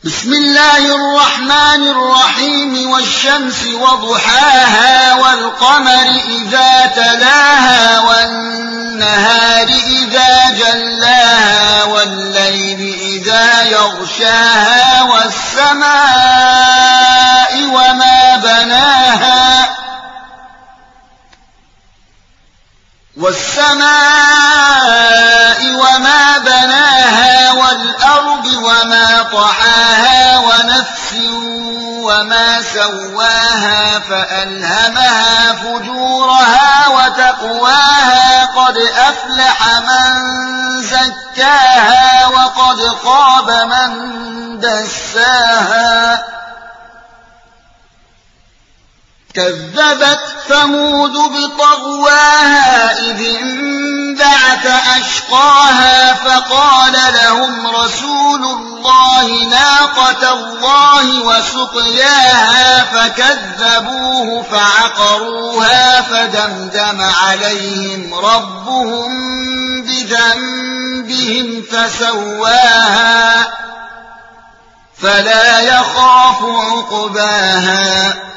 بسم الله الرحمن الرحيم والشمس وضحاها والقمر إذا تلاها والنهار إذا جلاها والليل إذا يغشاها والسماء وما بناها والأرض وما طحاها ونفس وما سواها فألهمها فجورها وتقواها قد أفلح من زكاها وقد خاب من دساها كذبت ثمود بطغواها إذ انبعث أشقاها فقال لهم رسول الله ناقة الله وسقياها فكذبوه فعقروها فدمدم عليهم ربهم بذنبهم فسواها فلا يخاف عقباها